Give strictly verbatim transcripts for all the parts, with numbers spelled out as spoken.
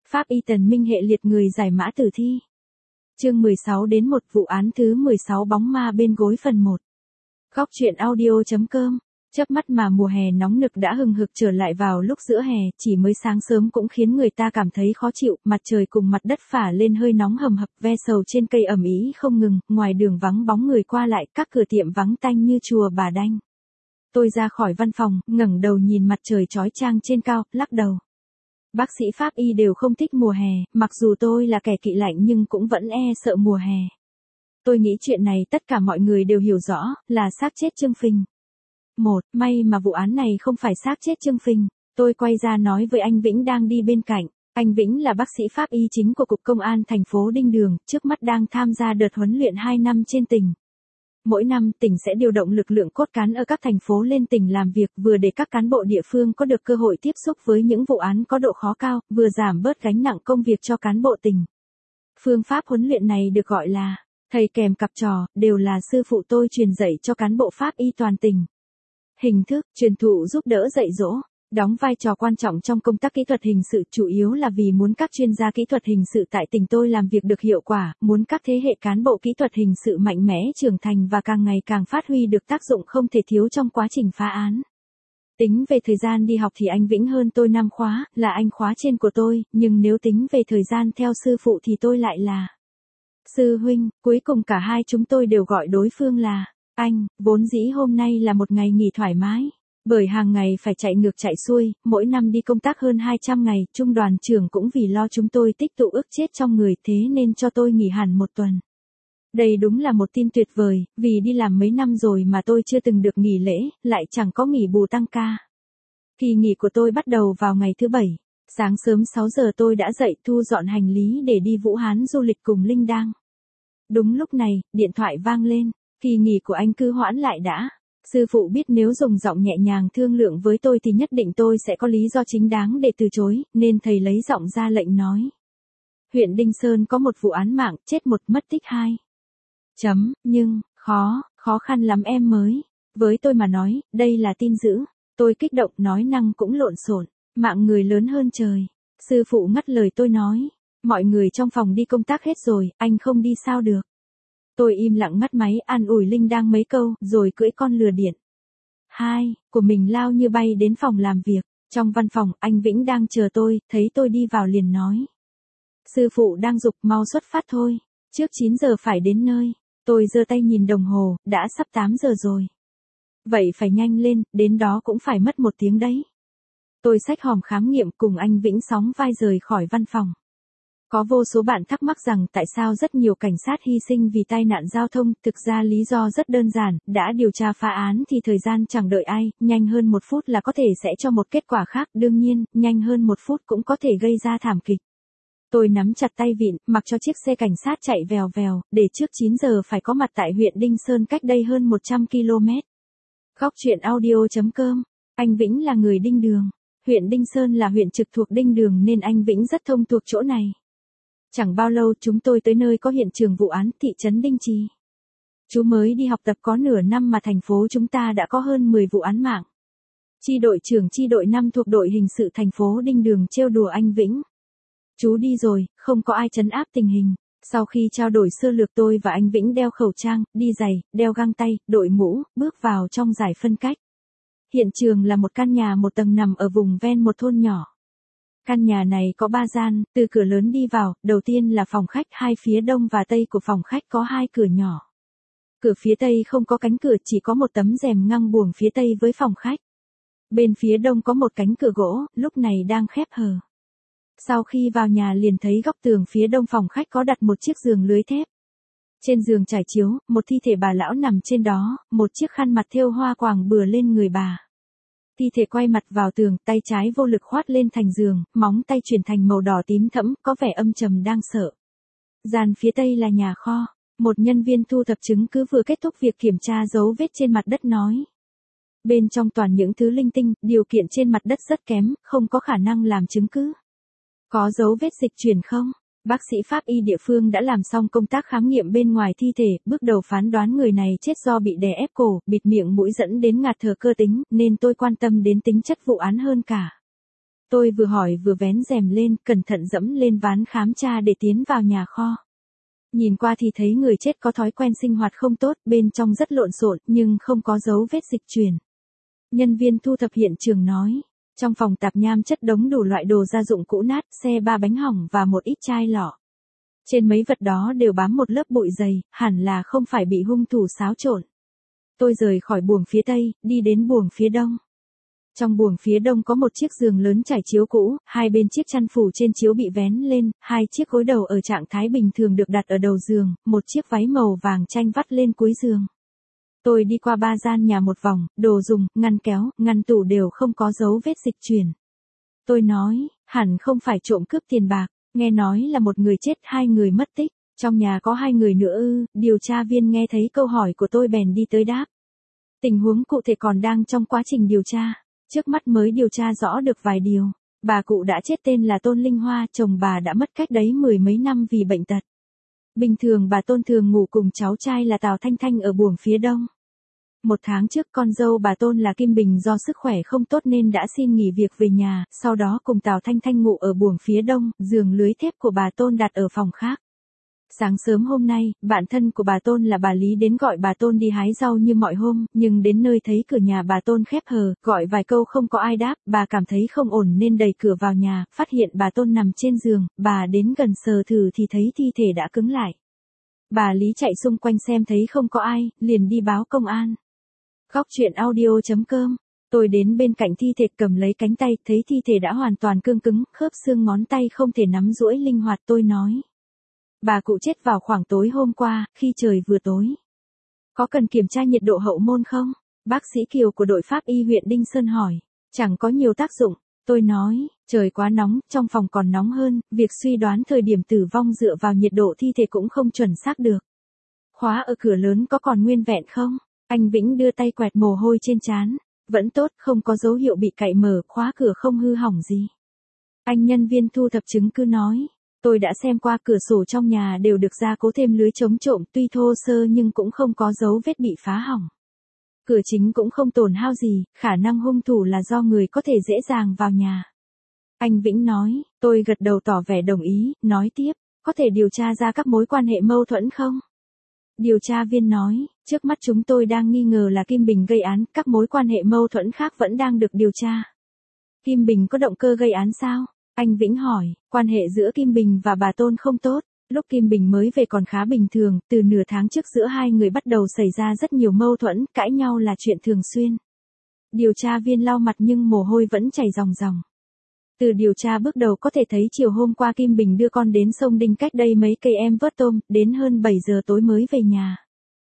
Pháp y Tần Minh hệ liệt người giải mã tử thi. Chương mười sáu đến một vụ án thứ mười sáu bóng ma bên gối phần một. Góc truyện audio.com. Chớp mắt mà mùa hè nóng nực đã hừng hực trở lại vào lúc giữa hè, chỉ mới sáng sớm cũng khiến người ta cảm thấy khó chịu, mặt trời cùng mặt đất phả lên hơi nóng hầm hập, ve sầu trên cây ẩm ý không ngừng, ngoài đường vắng bóng người qua lại, các cửa tiệm vắng tanh như chùa Bà Đanh. Tôi ra khỏi văn phòng, ngẩng đầu nhìn mặt trời chói chang trên cao, lắc đầu. Bác sĩ Pháp y đều không thích mùa hè, mặc dù tôi là kẻ kỵ lạnh nhưng cũng vẫn e sợ mùa hè. Tôi nghĩ chuyện này tất cả mọi người đều hiểu rõ, là xác chết Trương Phình. Một, may mà vụ án này không phải xác chết Trương Phình. Tôi quay ra nói với anh Vĩnh đang đi bên cạnh. Anh Vĩnh là bác sĩ Pháp y chính của Cục Công an thành phố Đinh Đường, trước mắt đang tham gia đợt huấn luyện hai năm trên tỉnh. Mỗi năm, tỉnh sẽ điều động lực lượng cốt cán ở các thành phố lên tỉnh làm việc, vừa để các cán bộ địa phương có được cơ hội tiếp xúc với những vụ án có độ khó cao, vừa giảm bớt gánh nặng công việc cho cán bộ tỉnh. Phương pháp huấn luyện này được gọi là thầy kèm cặp trò, đều là sư phụ tôi truyền dạy cho cán bộ Pháp y toàn tỉnh. Hình thức, truyền thụ giúp đỡ dạy dỗ, đóng vai trò quan trọng trong công tác kỹ thuật hình sự, chủ yếu là vì muốn các chuyên gia kỹ thuật hình sự tại tỉnh tôi làm việc được hiệu quả, muốn các thế hệ cán bộ kỹ thuật hình sự mạnh mẽ trưởng thành và càng ngày càng phát huy được tác dụng không thể thiếu trong quá trình phá án. Tính về thời gian đi học thì anh Vĩnh hơn tôi năm khóa, là anh khóa trên của tôi, nhưng nếu tính về thời gian theo sư phụ thì tôi lại là sư huynh, cuối cùng cả hai chúng tôi đều gọi đối phương là anh. Vốn dĩ hôm nay là một ngày nghỉ thoải mái. Bởi hàng ngày phải chạy ngược chạy xuôi, mỗi năm đi công tác hơn hai trăm ngày, trung đoàn trưởng cũng vì lo chúng tôi tích tụ ức chết trong người thế nên cho tôi nghỉ hẳn một tuần. Đây đúng là một tin tuyệt vời, vì đi làm mấy năm rồi mà tôi chưa từng được nghỉ lễ, lại chẳng có nghỉ bù tăng ca. Kỳ nghỉ của tôi bắt đầu vào ngày thứ bảy. Sáng sớm sáu giờ tôi đã dậy thu dọn hành lý để đi Vũ Hán du lịch cùng Linh Đang. Đúng lúc này, điện thoại vang lên, kỳ nghỉ của anh cứ hoãn lại đã. Sư phụ biết nếu dùng giọng nhẹ nhàng thương lượng với tôi thì nhất định tôi sẽ có lý do chính đáng để từ chối, nên thầy lấy giọng ra lệnh nói. Huyện Đinh Sơn có một vụ án mạng, chết một mất tích hai. Chấm, nhưng, khó, khó khăn lắm em mới. Với tôi mà nói, đây là tin dữ. Tôi kích động nói năng cũng lộn xộn, mạng người lớn hơn trời. Sư phụ ngắt lời tôi nói, mọi người trong phòng đi công tác hết rồi, anh không đi sao được. Tôi im lặng ngắt máy an ủi Linh Đang mấy câu, rồi cưỡi con lừa điện. Hai, của mình lao như bay đến phòng làm việc. Trong văn phòng, anh Vĩnh đang chờ tôi, thấy tôi đi vào liền nói. Sư phụ đang giục mau xuất phát thôi. Trước chín giờ phải đến nơi. Tôi giơ tay nhìn đồng hồ, đã sắp tám giờ rồi. Vậy phải nhanh lên, đến đó cũng phải mất một tiếng đấy. Tôi xách hòm khám nghiệm cùng anh Vĩnh sóng vai rời khỏi văn phòng. Có vô số bạn thắc mắc rằng tại sao rất nhiều cảnh sát hy sinh vì tai nạn giao thông, thực ra lý do rất đơn giản, đã điều tra phá án thì thời gian chẳng đợi ai, nhanh hơn một phút là có thể sẽ cho một kết quả khác, đương nhiên, nhanh hơn một phút cũng có thể gây ra thảm kịch. Tôi nắm chặt tay vịn, mặc cho chiếc xe cảnh sát chạy vèo vèo, để trước chín giờ phải có mặt tại huyện Đinh Sơn cách đây hơn một trăm ki lô mét. Góc truyện audio.com, anh Vĩnh là người Đinh Đường. Huyện Đinh Sơn là huyện trực thuộc Đinh Đường nên anh Vĩnh rất thông thuộc chỗ này. Chẳng bao lâu chúng tôi tới nơi có hiện trường vụ án, thị trấn Đinh Trì. Chú mới đi học tập có nửa năm mà thành phố chúng ta đã có hơn mười vụ án mạng. Chi đội trưởng chi đội năm thuộc đội hình sự thành phố Đinh Đường trêu đùa anh Vĩnh. Chú đi rồi, không có ai trấn áp tình hình. Sau khi trao đổi sơ lược tôi và anh Vĩnh đeo khẩu trang, đi giày, đeo găng tay, đội mũ, bước vào trong giải phân cách. Hiện trường là một căn nhà một tầng nằm ở vùng ven một thôn nhỏ. Căn nhà này có ba gian, từ cửa lớn đi vào, đầu tiên là phòng khách, hai phía đông và tây của phòng khách có hai cửa nhỏ. Cửa phía tây không có cánh cửa, chỉ có một tấm rèm ngăn buồng phía tây với phòng khách. Bên phía đông có một cánh cửa gỗ, lúc này đang khép hờ. Sau khi vào nhà liền thấy góc tường phía đông phòng khách có đặt một chiếc giường lưới thép. Trên giường trải chiếu, một thi thể bà lão nằm trên đó, một chiếc khăn mặt thêu hoa quàng bừa lên người bà. Thi thể quay mặt vào tường, tay trái vô lực khoát lên thành giường, móng tay chuyển thành màu đỏ tím thẫm, có vẻ âm trầm đang sợ. Gian phía tây là nhà kho. Một nhân viên thu thập chứng cứ vừa kết thúc việc kiểm tra dấu vết trên mặt đất nói. Bên trong toàn những thứ linh tinh, điều kiện trên mặt đất rất kém, không có khả năng làm chứng cứ. Có dấu vết dịch chuyển không? Bác sĩ Pháp y địa phương đã làm xong công tác khám nghiệm bên ngoài thi thể, bước đầu phán đoán người này chết do bị đè ép cổ, bịt miệng mũi dẫn đến ngạt thở cơ tính, nên tôi quan tâm đến tính chất vụ án hơn cả. Tôi vừa hỏi vừa vén rèm lên, cẩn thận dẫm lên ván khám tra để tiến vào nhà kho. Nhìn qua thì thấy người chết có thói quen sinh hoạt không tốt, bên trong rất lộn xộn nhưng không có dấu vết dịch chuyển. Nhân viên thu thập hiện trường nói, trong phòng tạp nham chất đống đủ loại đồ gia dụng cũ nát, xe ba bánh hỏng và một ít chai lọ. Trên mấy vật đó đều bám một lớp bụi dày, hẳn là không phải bị hung thủ xáo trộn. Tôi rời khỏi buồng phía tây, đi đến buồng phía đông. Trong buồng phía đông có một chiếc giường lớn trải chiếu cũ, hai bên chiếc chăn phủ trên chiếu bị vén lên, hai chiếc gối đầu ở trạng thái bình thường được đặt ở đầu giường, một chiếc váy màu vàng chanh vắt lên cuối giường. Tôi đi qua ba gian nhà một vòng, đồ dùng, ngăn kéo, ngăn tủ đều không có dấu vết dịch chuyển. Tôi nói, hẳn không phải trộm cướp tiền bạc, nghe nói là một người chết hai người mất tích, trong nhà có hai người nữa ư, điều tra viên nghe thấy câu hỏi của tôi bèn đi tới đáp. Tình huống cụ thể còn đang trong quá trình điều tra, trước mắt mới điều tra rõ được vài điều. Bà cụ đã chết tên là Tôn Linh Hoa, chồng bà đã mất cách đấy mười mấy năm vì bệnh tật. Bình thường bà Tôn thường ngủ cùng cháu trai là Tào Thanh Thanh ở buồng phía đông. Một tháng trước con dâu bà Tôn là Kim Bình do sức khỏe không tốt nên đã xin nghỉ việc về nhà, sau đó cùng Tào Thanh Thanh ngủ ở buồng phía đông, giường lưới thép của bà Tôn đặt ở phòng khác. Sáng sớm hôm nay, bạn thân của bà Tôn là bà Lý đến gọi bà Tôn đi hái rau như mọi hôm, nhưng đến nơi thấy cửa nhà bà Tôn khép hờ, gọi vài câu không có ai đáp, bà cảm thấy không ổn nên đẩy cửa vào nhà, phát hiện bà Tôn nằm trên giường, bà đến gần sờ thử thì thấy thi thể đã cứng lại. Bà Lý chạy xung quanh xem thấy không có ai, liền đi báo công an. Góc truyện audio chấm com. Tôi đến bên cạnh thi thể cầm lấy cánh tay, thấy thi thể đã hoàn toàn cương cứng, khớp xương ngón tay không thể nắm duỗi linh hoạt. Tôi nói, bà cụ chết vào khoảng tối hôm qua, khi trời vừa tối. Có cần kiểm tra nhiệt độ hậu môn không? Bác sĩ Kiều của đội pháp y huyện Đinh Sơn hỏi. Chẳng có nhiều tác dụng. Tôi nói, trời quá nóng, trong phòng còn nóng hơn, việc suy đoán thời điểm tử vong dựa vào nhiệt độ thi thể cũng không chuẩn xác được. Khóa ở cửa lớn có còn nguyên vẹn không? Anh Vĩnh đưa tay quẹt mồ hôi trên trán. Vẫn tốt, không có dấu hiệu bị cạy mở, khóa cửa không hư hỏng gì. Anh nhân viên thu thập chứng cứ nói. Tôi đã xem qua cửa sổ trong nhà đều được gia cố thêm lưới chống trộm, tuy thô sơ nhưng cũng không có dấu vết bị phá hỏng. Cửa chính cũng không tổn hao gì, khả năng hung thủ là do người có thể dễ dàng vào nhà. Anh Vĩnh nói, tôi gật đầu tỏ vẻ đồng ý, nói tiếp, có thể điều tra ra các mối quan hệ mâu thuẫn không? Điều tra viên nói, trước mắt chúng tôi đang nghi ngờ là Kim Bình gây án, các mối quan hệ mâu thuẫn khác vẫn đang được điều tra. Kim Bình có động cơ gây án sao? Anh Vĩnh hỏi, quan hệ giữa Kim Bình và bà Tôn không tốt, lúc Kim Bình mới về còn khá bình thường, từ nửa tháng trước giữa hai người bắt đầu xảy ra rất nhiều mâu thuẫn, cãi nhau là chuyện thường xuyên. Điều tra viên lau mặt nhưng mồ hôi vẫn chảy ròng ròng. Từ điều tra bước đầu có thể thấy chiều hôm qua Kim Bình đưa con đến sông Đinh cách đây mấy cây em vớt tôm, đến hơn bảy giờ tối mới về nhà.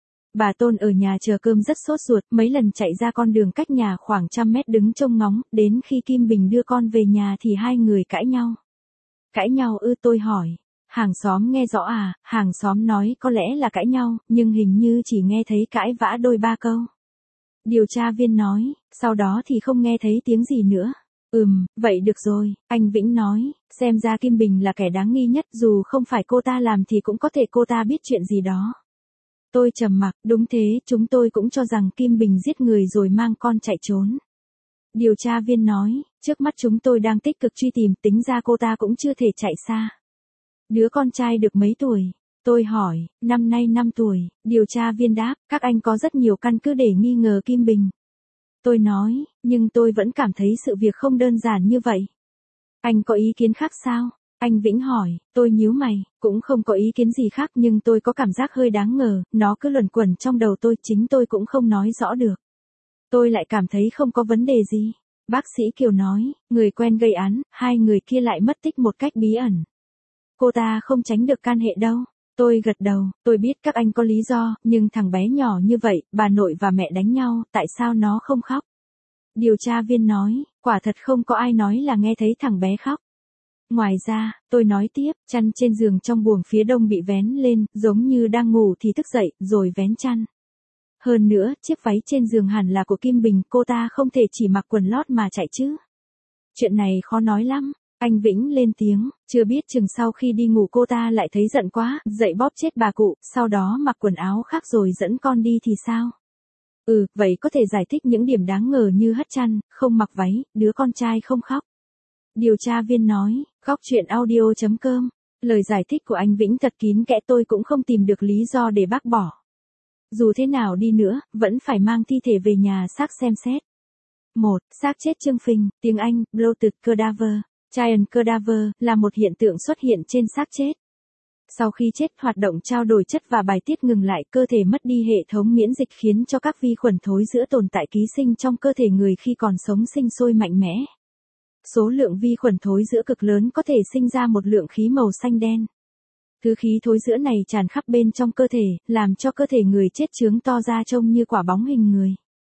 Bà Tôn ở nhà chờ cơm rất sốt ruột, mấy lần chạy ra con đường cách nhà khoảng trăm mét đứng trông ngóng, đến khi Kim Bình đưa con về nhà thì hai người cãi nhau. Cãi nhau ư? Tôi hỏi. Hàng xóm nghe rõ à? Hàng xóm nói có lẽ là cãi nhau, nhưng hình như chỉ nghe thấy cãi vã đôi ba câu. Điều tra viên nói, sau đó thì không nghe thấy tiếng gì nữa. Ừm, vậy được rồi, anh Vĩnh nói, xem ra Kim Bình là kẻ đáng nghi nhất, dù không phải cô ta làm thì cũng có thể cô ta biết chuyện gì đó. Tôi trầm mặc, đúng thế, chúng tôi cũng cho rằng Kim Bình giết người rồi mang con chạy trốn. Điều tra viên nói, trước mắt chúng tôi đang tích cực truy tìm, tính ra cô ta cũng chưa thể chạy xa. Đứa con trai được mấy tuổi? Tôi hỏi, năm nay năm tuổi, điều tra viên đáp, các anh có rất nhiều căn cứ để nghi ngờ Kim Bình. Tôi nói, nhưng tôi vẫn cảm thấy sự việc không đơn giản như vậy. Anh có ý kiến khác sao? Anh Vĩnh hỏi, tôi nhíu mày, cũng không có ý kiến gì khác nhưng tôi có cảm giác hơi đáng ngờ, nó cứ luẩn quẩn trong đầu tôi, chính tôi cũng không nói rõ được. Tôi lại cảm thấy không có vấn đề gì. Bác sĩ Kiều nói, người quen gây án, hai người kia lại mất tích một cách bí ẩn. Cô ta không tránh được can hệ đâu. Tôi gật đầu, tôi biết các anh có lý do, nhưng thằng bé nhỏ như vậy, bà nội và mẹ đánh nhau, tại sao nó không khóc? Điều tra viên nói, quả thật không có ai nói là nghe thấy thằng bé khóc. Ngoài ra, tôi nói tiếp, chăn trên giường trong buồng phía đông bị vén lên, giống như đang ngủ thì thức dậy, rồi vén chăn. Hơn nữa, chiếc váy trên giường hẳn là của Kim Bình, cô ta không thể chỉ mặc quần lót mà chạy chứ. Chuyện này khó nói lắm. Anh Vĩnh lên tiếng, chưa biết chừng sau khi đi ngủ cô ta lại thấy giận quá, dậy bóp chết bà cụ, sau đó mặc quần áo khác rồi dẫn con đi thì sao? Ừ, vậy có thể giải thích những điểm đáng ngờ như hất chăn, không mặc váy, đứa con trai không khóc. Điều tra viên nói, góc chuyện audio chấm com. Lời giải thích của anh Vĩnh thật kín kẽ, tôi cũng không tìm được lý do để bác bỏ. Dù thế nào đi nữa, vẫn phải mang thi thể về nhà xác xem xét. một. Xác chết Trương Phình, tiếng Anh, bloated cadaver, giant cadaver, là một hiện tượng xuất hiện trên xác chết. Sau khi chết, hoạt động trao đổi chất và bài tiết ngừng lại, cơ thể mất đi hệ thống miễn dịch khiến cho các vi khuẩn thối rữa tồn tại ký sinh trong cơ thể người khi còn sống sinh sôi mạnh mẽ. Số lượng vi khuẩn thối rữa cực lớn có thể sinh ra một lượng khí màu xanh đen. Thứ khí thối rữa này tràn khắp bên trong cơ thể, làm cho cơ thể người chết trướng to ra trông như quả bóng hình người.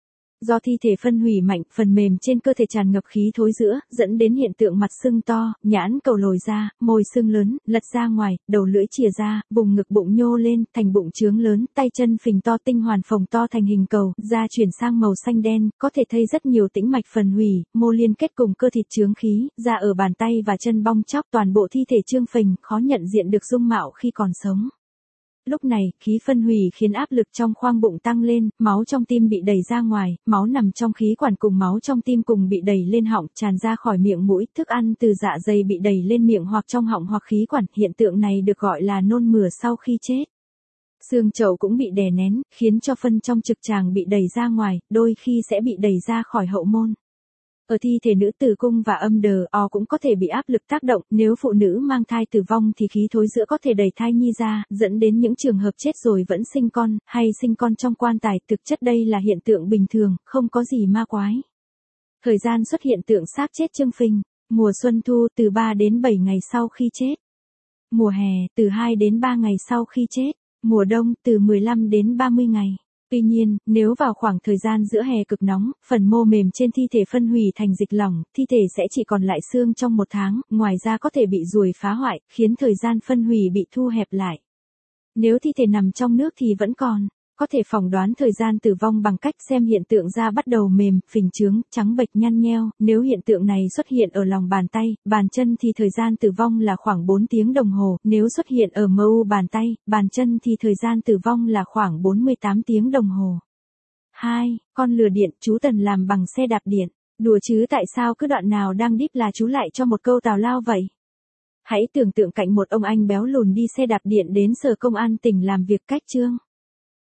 Do thi thể phân hủy mạnh, phần mềm trên cơ thể tràn ngập khí thối rữa, dẫn đến hiện tượng mặt sưng to, nhãn cầu lồi ra, môi sưng lớn, lật ra ngoài, đầu lưỡi chìa ra, vùng ngực bụng nhô lên, thành bụng trướng lớn, tay chân phình to, tinh hoàn phồng to thành hình cầu, da chuyển sang màu xanh đen, có thể thấy rất nhiều tĩnh mạch phần hủy, mô liên kết cùng cơ thịt trướng khí, da ở bàn tay và chân bong chóc, toàn bộ thi thể Trương Phình, khó nhận diện được dung mạo khi còn sống. Lúc này, khí phân hủy khiến áp lực trong khoang bụng tăng lên, máu trong tim bị đẩy ra ngoài, máu nằm trong khí quản cùng máu trong tim cùng bị đẩy lên họng, tràn ra khỏi miệng mũi, thức ăn từ dạ dày bị đẩy lên miệng hoặc trong họng hoặc khí quản, hiện tượng này được gọi là nôn mửa sau khi chết. Xương chậu cũng bị đè nén, khiến cho phân trong trực tràng bị đẩy ra ngoài, đôi khi sẽ bị đẩy ra khỏi hậu môn. Ở thi thể nữ tử cung và âm đờ o cũng có thể bị áp lực tác động, nếu phụ nữ mang thai tử vong thì khí thối rữa có thể đẩy thai nhi ra, dẫn đến những trường hợp chết rồi vẫn sinh con, hay sinh con trong quan tài, thực chất đây là hiện tượng bình thường, không có gì ma quái. Thời gian xuất hiện tượng xác chết Trương Phình, mùa xuân thu từ ba đến bảy ngày sau khi chết. Mùa hè từ hai đến ba ngày sau khi chết, mùa đông từ mười lăm đến ba mươi ngày. Tuy nhiên, nếu vào khoảng thời gian giữa hè cực nóng, phần mô mềm trên thi thể phân hủy thành dịch lỏng, thi thể sẽ chỉ còn lại xương trong một tháng, ngoài ra có thể bị ruồi phá hoại, khiến thời gian phân hủy bị thu hẹp lại. Nếu thi thể nằm trong nước thì vẫn còn, có thể phỏng đoán thời gian tử vong bằng cách xem hiện tượng da bắt đầu mềm, phình trướng, trắng bệch nhăn nheo, nếu hiện tượng này xuất hiện ở lòng bàn tay, bàn chân thì thời gian tử vong là khoảng bốn tiếng đồng hồ, nếu xuất hiện ở mờ u bàn tay, bàn chân thì thời gian tử vong là khoảng bốn mươi tám tiếng đồng hồ. hai. Con lừa điện, chú Tần làm bằng xe đạp điện. Đùa chứ, tại sao cứ đoạn nào đang đíp là chú lại cho một câu tào lao vậy? Hãy tưởng tượng cảnh một ông anh béo lùn đi xe đạp điện đến sở công an tỉnh làm việc cách Trương